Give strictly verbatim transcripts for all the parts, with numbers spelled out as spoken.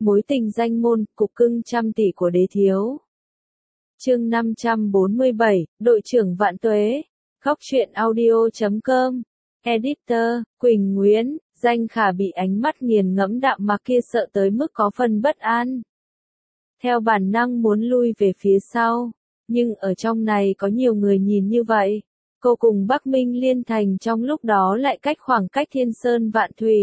Mối tình danh môn, cục cưng trăm tỷ của đế thiếu. Chương năm trăm bốn mươi bảy, đội trưởng vạn tuế. Góc truyện audio chấm com. Editor, Quỳnh Nguyễn. Danh Khả bị ánh mắt nghiền ngẫm đạm mạc kia sợ tới mức có phần bất an. Theo bản năng muốn lui về phía sau. Nhưng ở trong này có nhiều người nhìn như vậy. Cô cùng Bắc Minh Liên Thành trong lúc đó lại cách khoảng cách thiên sơn vạn thủy.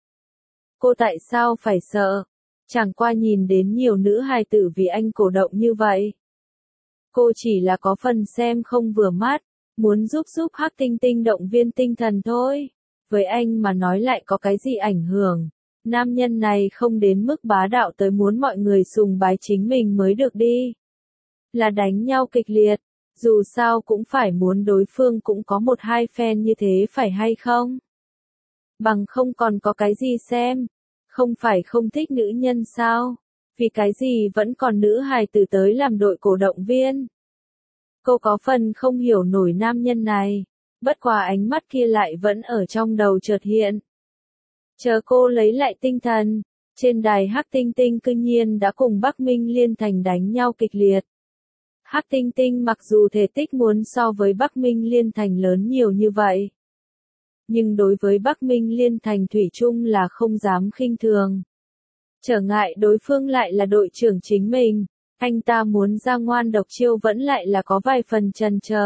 Cô tại sao phải sợ? Chẳng qua nhìn đến nhiều nữ hài tử vì anh cổ động như vậy. Cô chỉ là có phần xem không vừa mắt, muốn giúp giúp Hắc Tinh Tinh động viên tinh thần thôi. Với anh mà nói lại có cái gì ảnh hưởng. Nam nhân này không đến mức bá đạo tới muốn mọi người sùng bái chính mình mới được đi. Là đánh nhau kịch liệt, dù sao cũng phải muốn đối phương cũng có một hai fan như thế phải hay không? Bằng không còn có cái gì xem. Không phải không thích nữ nhân sao? Vì cái gì vẫn còn nữ hài tử tới làm đội cổ động viên? Cô có phần không hiểu nổi nam nhân này. Bất quá ánh mắt kia lại vẫn ở trong đầu chợt hiện. Chờ cô lấy lại tinh thần. Trên đài Hắc Tinh Tinh cư nhiên đã cùng Bắc Minh Liên Thành đánh nhau kịch liệt. Hắc Tinh Tinh mặc dù thể tích muốn so với Bắc Minh Liên Thành lớn nhiều như vậy. Nhưng đối với Bắc Minh Liên Thành thủy chung là không dám khinh thường. Trở ngại đối phương lại là đội trưởng chính mình, anh ta muốn ra ngoan độc chiêu vẫn lại là có vài phần chần chờ.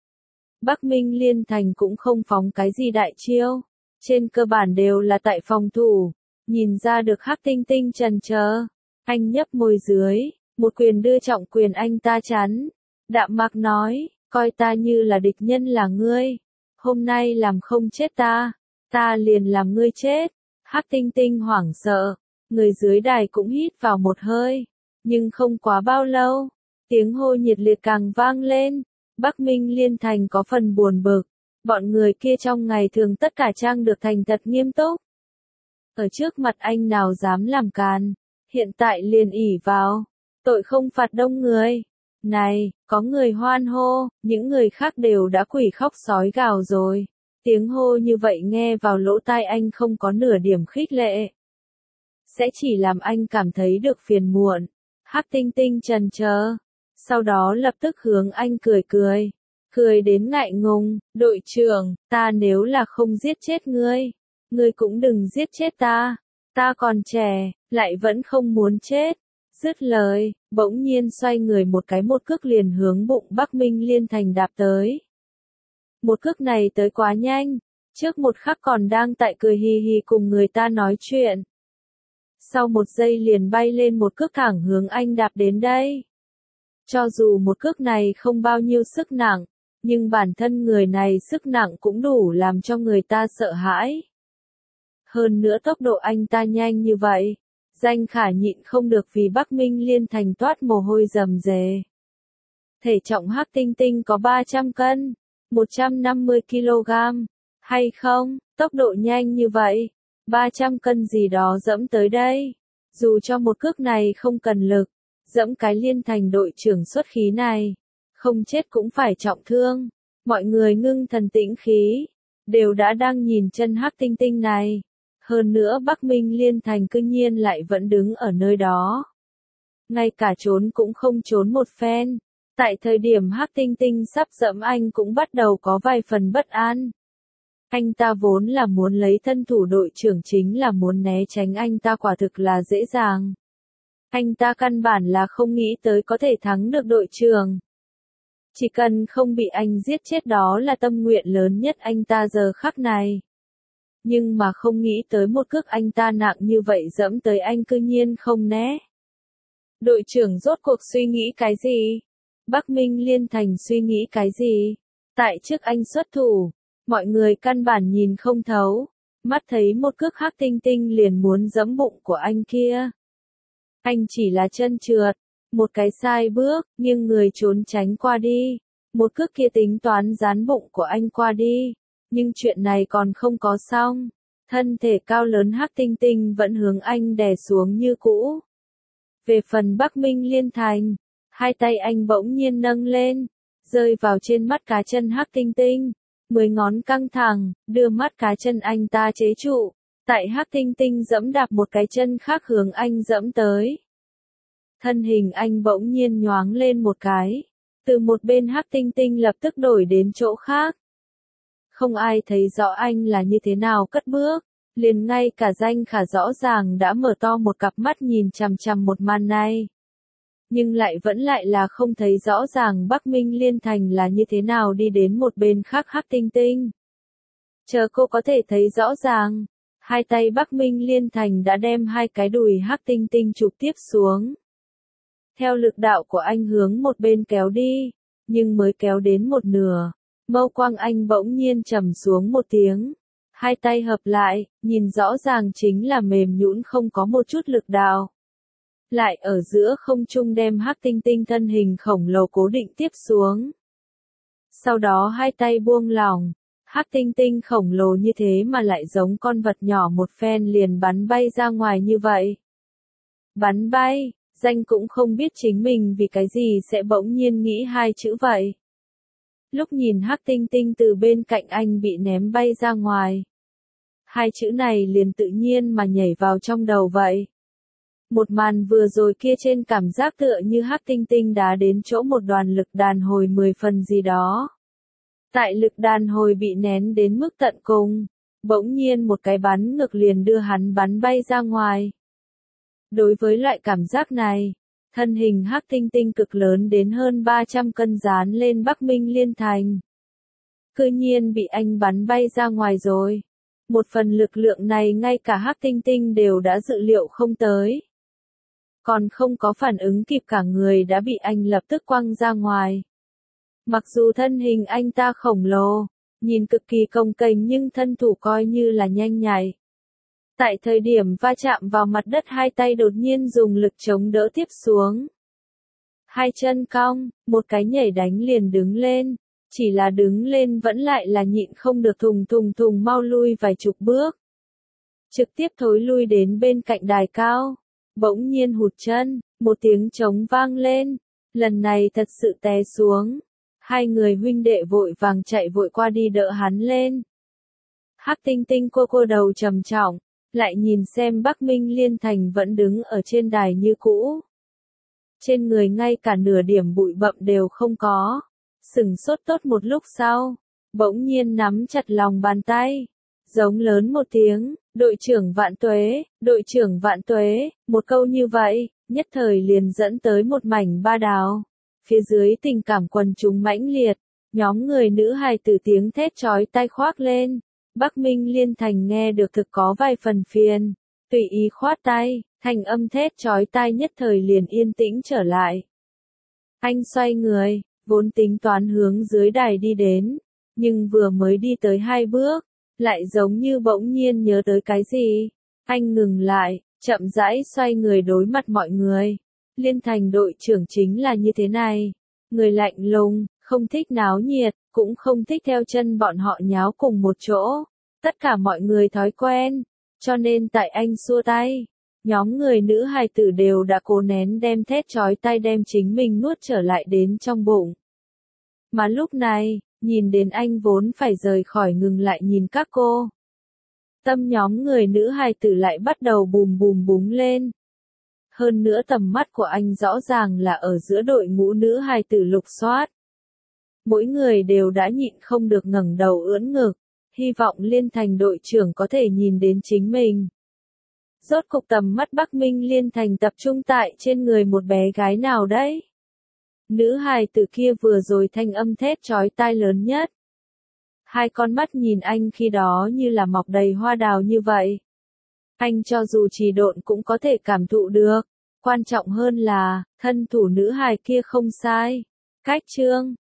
Bắc Minh Liên Thành cũng không phóng cái gì đại chiêu, trên cơ bản đều là tại phòng thủ, nhìn ra được Hắc Tinh Tinh chần chờ, anh nhấp môi dưới, một quyền đưa trọng quyền anh ta chắn, đạm mạc nói, coi ta như là địch nhân là ngươi. Hôm nay làm không chết ta, ta liền làm ngươi chết. Hắc Tinh Tinh hoảng sợ, người dưới đài cũng hít vào một hơi, nhưng không quá bao lâu, tiếng hô nhiệt liệt càng vang lên. Bắc Minh Liên Thành có phần buồn bực, bọn người kia trong ngày thường tất cả trang được thành thật nghiêm túc. Ở trước mặt anh nào dám làm càn, hiện tại liền ỉ vào, tội không phạt đông người. Này, có người hoan hô, những người khác đều đã quỷ khóc sói gào rồi. Tiếng hô như vậy nghe vào lỗ tai anh không có nửa điểm khích lệ. Sẽ chỉ làm anh cảm thấy được phiền muộn. Hắc Tinh Tinh chần chờ, sau đó lập tức hướng anh cười cười. Cười đến ngại ngùng, đội trưởng, ta nếu là không giết chết ngươi, ngươi cũng đừng giết chết ta. Ta còn trẻ, lại vẫn không muốn chết. Dứt lời, bỗng nhiên xoay người một cái một cước liền hướng bụng Bắc Minh Liên Thành đạp tới. Một cước này tới quá nhanh, trước một khắc còn đang tại cười hì hì cùng người ta nói chuyện. Sau một giây liền bay lên một cước thẳng hướng anh đạp đến đây. Cho dù một cước này không bao nhiêu sức nặng, nhưng bản thân người này sức nặng cũng đủ làm cho người ta sợ hãi. Hơn nữa tốc độ anh ta nhanh như vậy. Danh Khả nhịn không được vì Bắc Minh Liên Thành toát mồ hôi rầm rề. Thể trọng Hắc Tinh Tinh có ba trăm cân, một trăm năm mươi ki lô gam, hay không, tốc độ nhanh như vậy, ba trăm cân gì đó dẫm tới đây. Dù cho một cước này không cần lực, dẫm cái Liên Thành đội trưởng xuất khí này, không chết cũng phải trọng thương. Mọi người ngưng thần tĩnh khí, đều đã đang nhìn chân Hắc Tinh Tinh này. Hơn nữa Bắc Minh Liên Thành cư nhiên lại vẫn đứng ở nơi đó. Ngay cả trốn cũng không trốn một phen. Tại thời điểm Hắc Tinh Tinh sắp dẫm anh cũng bắt đầu có vài phần bất an. Anh ta vốn là muốn lấy thân thủ đội trưởng chính là muốn né tránh anh ta quả thực là dễ dàng. Anh ta căn bản là không nghĩ tới có thể thắng được đội trưởng. Chỉ cần không bị anh giết chết đó là tâm nguyện lớn nhất anh ta giờ khắc này. Nhưng mà không nghĩ tới một cước anh ta nặng như vậy dẫm tới anh cư nhiên không né. Đội trưởng rốt cuộc suy nghĩ cái gì? Bắc Minh Liên Thành suy nghĩ cái gì? Tại trước anh xuất thủ, mọi người căn bản nhìn không thấu, mắt thấy một cước Hắc Tinh Tinh liền muốn dẫm bụng của anh kia. Anh chỉ là chân trượt, một cái sai bước, nhưng người trốn tránh qua đi, một cước kia tính toán dán bụng của anh qua đi. Nhưng chuyện này còn không có xong, thân thể cao lớn Hắc Tinh Tinh vẫn hướng anh đè xuống như cũ. Về phần Bắc Minh Liên Thành, hai tay anh bỗng nhiên nâng lên, rơi vào trên mắt cá chân Hắc Tinh Tinh, mười ngón căng thẳng, đưa mắt cá chân anh ta chế trụ, Tại Hắc Tinh Tinh giẫm đạp một cái chân khác hướng anh giẫm tới. Thân hình anh bỗng nhiên nhoáng lên một cái. Từ một bên Hắc Tinh Tinh lập tức đổi đến chỗ khác. Không ai thấy rõ anh là như thế nào cất bước. Liền ngay cả Danh Khả rõ ràng đã mở to một cặp mắt nhìn chằm chằm một màn này. Nhưng lại vẫn lại là không thấy rõ ràng Bắc Minh Liên Thành là như thế nào đi đến một bên khác Hắc Tinh Tinh. Chờ cô có thể thấy rõ ràng, hai tay Bắc Minh Liên Thành đã đem hai cái đùi Hắc Tinh Tinh chụp tiếp xuống. Theo lực đạo của anh hướng một bên kéo đi, nhưng mới kéo đến một nửa, mâu quang anh bỗng nhiên trầm xuống một tiếng. Hai tay hợp lại, nhìn rõ ràng chính là mềm nhũn không có một chút lực đạo. Lại ở giữa không trung đem Hắc Tinh Tinh thân hình khổng lồ cố định tiếp xuống. Sau đó hai tay buông lỏng, Hắc Tinh Tinh khổng lồ như thế mà lại giống con vật nhỏ một phen liền bắn bay ra ngoài như vậy. Bắn bay, Danh cũng không biết chính mình vì cái gì sẽ bỗng nhiên nghĩ hai chữ vậy. Lúc nhìn Hắc Tinh Tinh từ bên cạnh anh bị ném bay ra ngoài. Hai chữ này liền tự nhiên mà nhảy vào trong đầu vậy. Một màn vừa rồi kia trên cảm giác tựa như Hắc Tinh Tinh đá đến chỗ một đoàn lực đàn hồi mười phần gì đó. Tại lực đàn hồi bị nén đến mức tận cùng, bỗng nhiên một cái bắn ngược liền đưa hắn bắn bay ra ngoài. Đối với loại cảm giác này, thân hình Hắc Tinh Tinh cực lớn đến hơn ba trăm cân dán lên Bắc Minh Liên Thành. Cư nhiên bị anh bắn bay ra ngoài rồi. Một phần lực lượng này ngay cả Hắc Tinh Tinh đều đã dự liệu không tới. Còn không có phản ứng kịp cả người đã bị anh lập tức quăng ra ngoài. Mặc dù thân hình anh ta khổng lồ, nhìn cực kỳ cồng kềnh nhưng thân thủ coi như là nhanh nhạy. Tại thời điểm va chạm vào mặt đất hai tay đột nhiên dùng lực chống đỡ tiếp xuống. Hai chân cong, một cái nhảy đánh liền đứng lên, chỉ là đứng lên vẫn lại là nhịn không được thùng thùng thùng mau lui vài chục bước. Trực tiếp thối lui đến bên cạnh đài cao, bỗng nhiên hụt chân, một tiếng trống vang lên, lần này thật sự té xuống. Hai người huynh đệ vội vàng chạy vội qua đi đỡ hắn lên. Hắc Tinh Tinh cô cô đầu trầm trọng, lại nhìn xem Bắc Minh Liên Thành vẫn đứng ở trên đài như cũ. Trên người ngay cả nửa điểm bụi bặm đều không có. Sửng sốt tốt một lúc sau, bỗng nhiên nắm chặt lòng bàn tay, giống lớn một tiếng, đội trưởng vạn tuế, đội trưởng vạn tuế, một câu như vậy, nhất thời liền dẫn tới một mảnh ba đào. Phía dưới tình cảm quần chúng mãnh liệt, nhóm người nữ hài tử tiếng thét chói tai khoác lên. Bắc Minh Liên Thành nghe được thực có vài phần phiền, tùy ý khoát tay, thanh âm thét chói tai nhất thời liền yên tĩnh trở lại. Anh xoay người, vốn tính toán hướng dưới đài đi đến, nhưng vừa mới đi tới hai bước, lại giống như bỗng nhiên nhớ tới cái gì. Anh ngừng lại, chậm rãi xoay người đối mặt mọi người. Liên Thành đội trưởng chính là như thế này. Người lạnh lùng, không thích náo nhiệt, cũng không thích theo chân bọn họ nháo cùng một chỗ. Tất cả mọi người thói quen, cho nên tại anh xua tay. Nhóm người nữ hài tử đều đã cố nén đem thét chói tai đem chính mình nuốt trở lại đến trong bụng. Mà lúc này, nhìn đến anh vốn phải rời khỏi ngừng lại nhìn các cô. Tâm nhóm người nữ hài tử lại bắt đầu bùm bùm búng lên. Hơn nữa tầm mắt của anh rõ ràng là ở giữa đội ngũ nữ hài tử lục soát. Mỗi người đều đã nhịn không được ngẩng đầu ưỡn ngực, hy vọng Liên Thành đội trưởng có thể nhìn đến chính mình. Rốt cục tầm mắt Bắc Minh Liên Thành tập trung tại trên người một bé gái nào đấy. Nữ hài tử kia vừa rồi thanh âm thét chói tai lớn nhất. Hai con mắt nhìn anh khi đó như là mọc đầy hoa đào như vậy. Anh cho dù trì độn cũng có thể cảm thụ được. Quan trọng hơn là, thân thủ nữ hài kia không sai. Cách chương